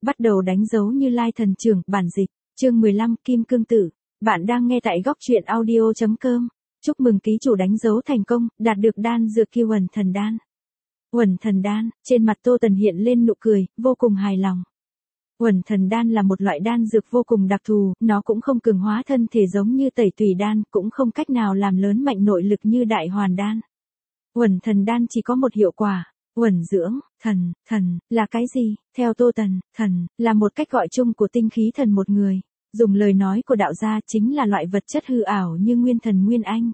bắt đầu đánh dấu Như Lai thần trưởng, bản dịch, chương 15, Kim Cương Tự. Bạn đang nghe tại góc truyện audio.com. Chúc mừng ký chủ đánh dấu thành công, đạt được đan dược Kiêu Uẩn Thần Đan. Uẩn Thần Đan, trên mặt Tô Tần hiện lên nụ cười, vô cùng hài lòng. Uẩn Thần Đan là một loại đan dược vô cùng đặc thù, nó cũng không cường hóa thân thể giống như Tẩy Tùy Đan, cũng không cách nào làm lớn mạnh nội lực như Đại Hoàn Đan. Uẩn Thần Đan chỉ có một hiệu quả. Uẩn dưỡng, thần là cái gì? Theo Tô Tần, thần là một cách gọi chung của tinh khí thần một người. Dùng lời nói của đạo gia chính là loại vật chất hư ảo như nguyên thần nguyên anh.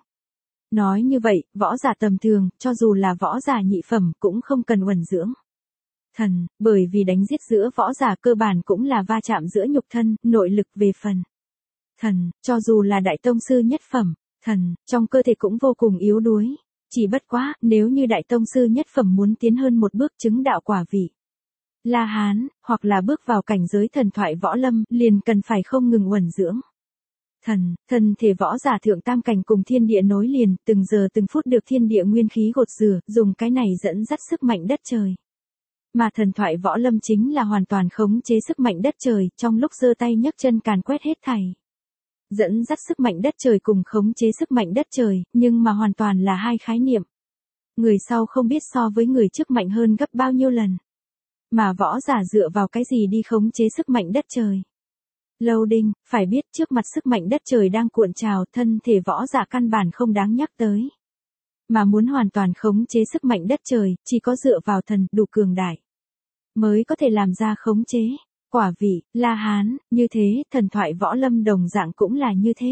Nói như vậy, võ giả tầm thường, cho dù là võ giả nhị phẩm cũng không cần uẩn dưỡng thần, bởi vì đánh giết giữa võ giả cơ bản cũng là va chạm giữa nhục thân, nội lực về phần. Thần, cho dù là đại tông sư nhất phẩm, thần, trong cơ thể cũng vô cùng yếu đuối. Chỉ bất quá, nếu như đại tông sư nhất phẩm muốn tiến hơn một bước chứng đạo quả vị La Hán, hoặc là bước vào cảnh giới thần thoại võ lâm, liền cần phải không ngừng uẩn dưỡng thần, thân thể võ giả thượng tam cảnh cùng thiên địa nối liền, từng giờ từng phút được thiên địa nguyên khí gột rửa, dùng cái này dẫn dắt sức mạnh đất trời. Mà thần thoại võ lâm chính là hoàn toàn khống chế sức mạnh đất trời, trong lúc giơ tay nhấc chân càn quét hết thảy. Dẫn dắt sức mạnh đất trời cùng khống chế sức mạnh đất trời, nhưng mà hoàn toàn là hai khái niệm. Người sau không biết so với người trước mạnh hơn gấp bao nhiêu lần. Mà võ giả dựa vào cái gì đi khống chế sức mạnh đất trời? Loading, phải biết trước mặt sức mạnh đất trời đang cuộn trào, thân thể võ giả căn bản không đáng nhắc tới. Mà muốn hoàn toàn khống chế sức mạnh đất trời, chỉ có dựa vào thần đủ cường đại mới có thể làm ra khống chế. Quả vị, La Hán, như thế, thần thoại võ lâm đồng dạng cũng là như thế.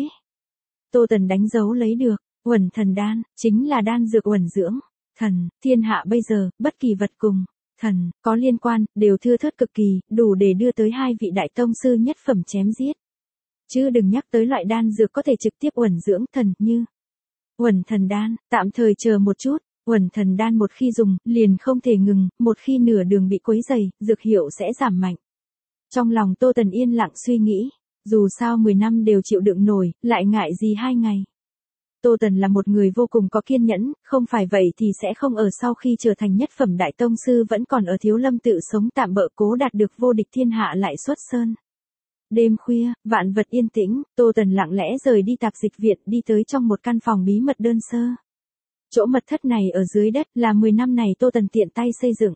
Tô Tần đánh dấu lấy được, Uẩn Thần Đan, chính là đan dược uẩn dưỡng thần, thiên hạ bây giờ, bất kỳ vật cùng thần có liên quan, đều thưa thớt cực kỳ, đủ để đưa tới hai vị đại tông sư nhất phẩm chém giết. Chứ đừng nhắc tới loại đan dược có thể trực tiếp uẩn dưỡng thần như Uẩn Thần Đan, tạm thời chờ một chút. Uẩn Thần Đan một khi dùng, liền không thể ngừng, một khi nửa đường bị quấy dày, dược hiệu sẽ giảm mạnh. Trong lòng Tô Tần yên lặng suy nghĩ, dù sao 10 năm đều chịu đựng nổi, lại ngại gì 2 ngày. Tô Tần là một người vô cùng có kiên nhẫn, không phải vậy thì sẽ không ở sau khi trở thành nhất phẩm đại tông sư vẫn còn ở Thiếu Lâm tự sống tạm bợ cố đạt được vô địch thiên hạ lại xuất sơn. Đêm khuya, vạn vật yên tĩnh, Tô Tần lặng lẽ rời đi tạp dịch viện đi tới trong một căn phòng bí mật đơn sơ. Chỗ mật thất này ở dưới đất là 10 năm này Tô Tần tiện tay xây dựng.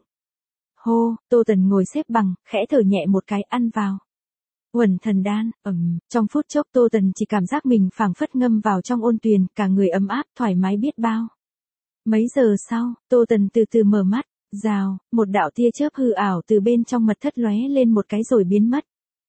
Hô, Tô Tần ngồi xếp bằng, khẽ thở nhẹ một cái ăn vào. Uẩn Thần Đan, trong phút chốc Tô Tần chỉ cảm giác mình phảng phất ngâm vào trong ôn tuyền, cả người ấm áp, thoải mái biết bao. Mấy giờ sau, Tô Tần từ từ mở mắt, rào, một đạo tia chớp hư ảo từ bên trong mật thất lóe lên một cái rồi biến mất.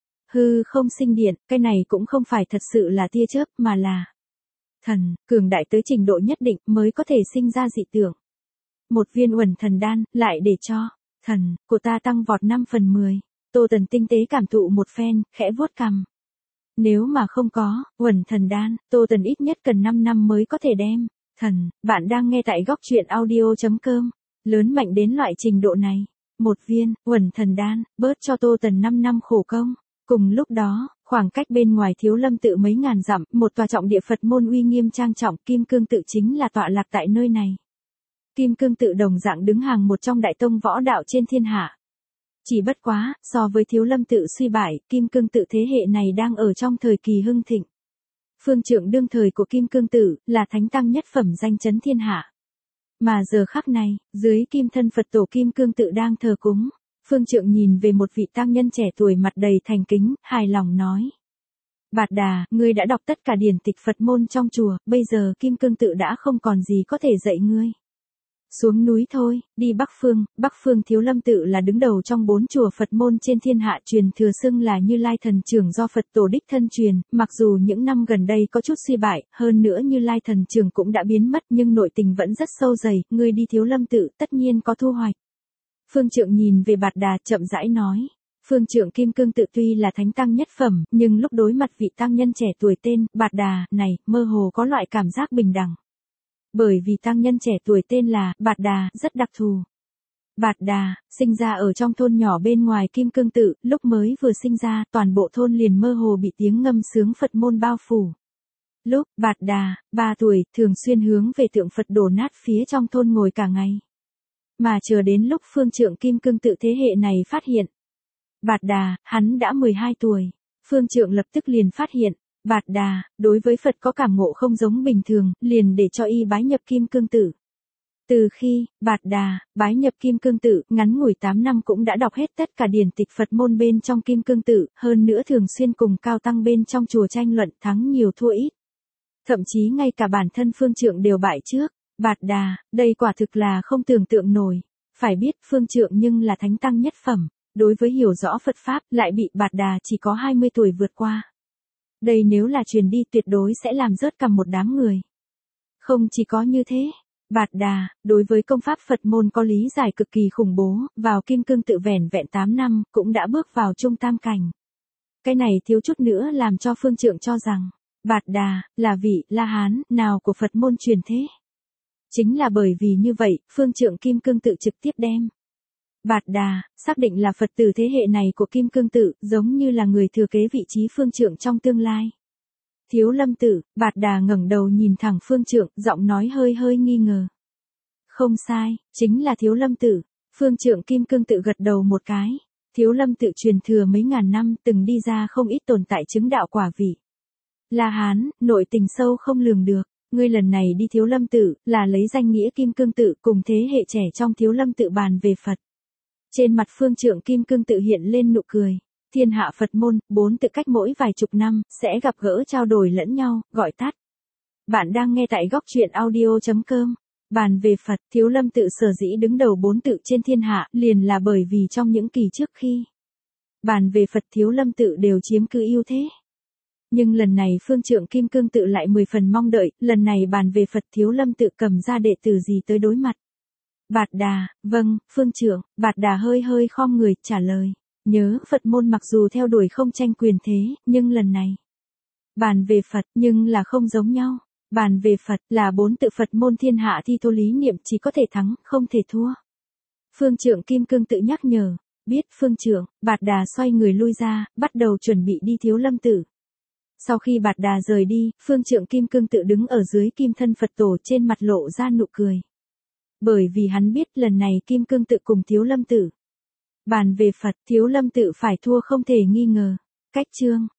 Hư không sinh điện, cái này cũng không phải thật sự là tia chớp mà là thần, cường đại tới trình độ nhất định mới có thể sinh ra dị tượng. Một viên Uẩn Thần Đan, lại để cho thần của ta tăng vọt 5/10. Tô Tần tinh tế cảm thụ một phen, khẽ vuốt cằm. Nếu mà không có Uẩn Thần Đan, Tô Tần ít nhất cần 5 năm mới có thể đem thần. Bạn đang nghe tại góc truyện audio.com. Lớn mạnh đến loại trình độ này. Một viên Uẩn Thần Đan, bớt cho Tô Tần 5 năm khổ công. Cùng lúc đó, khoảng cách bên ngoài Thiếu Lâm tự mấy ngàn dặm, một tòa trọng địa Phật môn uy nghiêm trang trọng, Kim Cương tự chính là tọa lạc tại nơi này. Kim Cương tự đồng dạng đứng hàng một trong đại tông võ đạo trên thiên hạ. Chỉ bất quá, so với Thiếu Lâm tự suy bại, Kim Cương tự thế hệ này đang ở trong thời kỳ hưng thịnh. Phương trượng đương thời của Kim Cương tự là thánh tăng nhất phẩm danh chấn thiên hạ. Mà giờ khắc này, dưới kim thân Phật tổ Kim Cương tự đang thờ cúng. Phương trượng nhìn về một vị tăng nhân trẻ tuổi mặt đầy thành kính, hài lòng nói. Bạt Đà, ngươi đã đọc tất cả điển tịch Phật môn trong chùa, bây giờ Kim Cương tự đã không còn gì có thể dạy ngươi. Xuống núi thôi, đi Bắc Phương Thiếu Lâm tự là đứng đầu trong 4 chùa Phật môn trên thiên hạ, truyền thừa xưng là Như Lai thần trưởng do Phật tổ đích thân truyền, mặc dù những năm gần đây có chút suy bại, hơn nữa Như Lai thần trưởng cũng đã biến mất nhưng nội tình vẫn rất sâu dày, ngươi đi Thiếu Lâm tự tất nhiên có thu hoạch. Phương trượng nhìn về Bạt Đà chậm rãi nói. Phương trượng Kim Cương tự tuy là thánh tăng nhất phẩm, nhưng lúc đối mặt vị tăng nhân trẻ tuổi tên Bạt Đà này, mơ hồ có loại cảm giác bình đẳng. Bởi vì tăng nhân trẻ tuổi tên là Bạt Đà rất đặc thù. Bạt Đà sinh ra ở trong thôn nhỏ bên ngoài Kim Cương tự, lúc mới vừa sinh ra, toàn bộ thôn liền mơ hồ bị tiếng ngâm sướng Phật môn bao phủ. Lúc Bạt Đà 3 tuổi, thường xuyên hướng về tượng Phật đổ nát phía trong thôn ngồi cả ngày. Mà chờ đến lúc phương trượng Kim Cương tự thế hệ này phát hiện, Bạt Đà, hắn đã 12 tuổi. Phương Trượng lập tức liền phát hiện, Bạt Đà, đối với Phật có cảm ngộ không giống bình thường, liền để cho y bái nhập Kim Cương Tự. Từ khi, Bạt Đà, bái nhập Kim Cương Tự, ngắn ngủi 8 năm cũng đã đọc hết tất cả điển tịch Phật môn bên trong Kim Cương Tự, hơn nữa thường xuyên cùng cao tăng bên trong chùa tranh luận thắng nhiều thua ít. Thậm chí ngay cả bản thân Phương Trượng đều bại trước. Bạt Đà, đây quả thực là không tưởng tượng nổi. Phải biết Phương Trượng nhưng là thánh tăng nhất phẩm, đối với hiểu rõ Phật Pháp lại bị Bạt Đà chỉ có 20 tuổi vượt qua. Đây nếu là truyền đi tuyệt đối sẽ làm rớt cả một đám người. Không chỉ có như thế, Bạt Đà, đối với công pháp Phật môn có lý giải cực kỳ khủng bố, vào Kim Cương Tự vẻn vẹn 8 năm, cũng đã bước vào trung tam cảnh. Cái này thiếu chút nữa làm cho Phương Trượng cho rằng, Bạt Đà, là vị La Hán, nào của Phật môn truyền thế. Chính là bởi vì như vậy, Phương Trượng Kim Cương Tự trực tiếp đem Bạt Đà, xác định là Phật tử thế hệ này của Kim Cương Tự, giống như là người thừa kế vị trí Phương Trượng trong tương lai. Thiếu Lâm Tự, Bạt Đà ngẩng đầu nhìn thẳng Phương Trượng, giọng nói hơi hơi nghi ngờ. Không sai, chính là Thiếu Lâm Tự. Phương Trượng Kim Cương Tự gật đầu một cái. Thiếu Lâm Tự truyền thừa mấy ngàn năm, từng đi ra không ít tồn tại chứng đạo quả vị. La Hán, nội tình sâu không lường được. Ngươi lần này đi Thiếu Lâm Tự, là lấy danh nghĩa Kim Cương Tự cùng thế hệ trẻ trong Thiếu Lâm Tự bàn về Phật. Trên mặt Phương Trượng Kim Cương Tự hiện lên nụ cười. Thiên hạ Phật môn, 4 tự cách mỗi vài chục năm, sẽ gặp gỡ trao đổi lẫn nhau, gọi tắt. Bạn đang nghe tại góc truyện audio.com. Bàn về Phật, Thiếu Lâm Tự sở dĩ đứng đầu 4 tự trên thiên hạ, liền là bởi vì trong những kỳ trước khi bàn về Phật Thiếu Lâm Tự đều chiếm cứ ưu thế. Nhưng lần này Phương Trượng Kim Cương Tự lại 10 phần mong đợi, lần này bàn về Phật Thiếu Lâm Tự cầm ra đệ tử gì tới đối mặt. Bạt Đà, vâng, Phương Trượng. Bạt Đà hơi hơi khom người, trả lời. Nhớ, Phật môn mặc dù theo đuổi không tranh quyền thế, nhưng lần này bàn về Phật, nhưng là không giống nhau. Bàn về Phật là 4 tự Phật môn thiên hạ thi thố lý niệm chỉ có thể thắng, không thể thua. Phương Trượng Kim Cương Tự nhắc nhở. Biết Phương Trượng, Bạt Đà xoay người lui ra, bắt đầu chuẩn bị đi Thiếu Lâm Tự. Sau khi Bạt Đà rời đi, Phương Trượng Kim Cương Tự đứng ở dưới kim thân Phật tổ, trên mặt lộ ra nụ cười. Bởi vì hắn biết lần này Kim Cương Tự cùng Thiếu Lâm Tự bàn về Phật, Thiếu Lâm Tự phải thua không thể nghi ngờ. Cách chương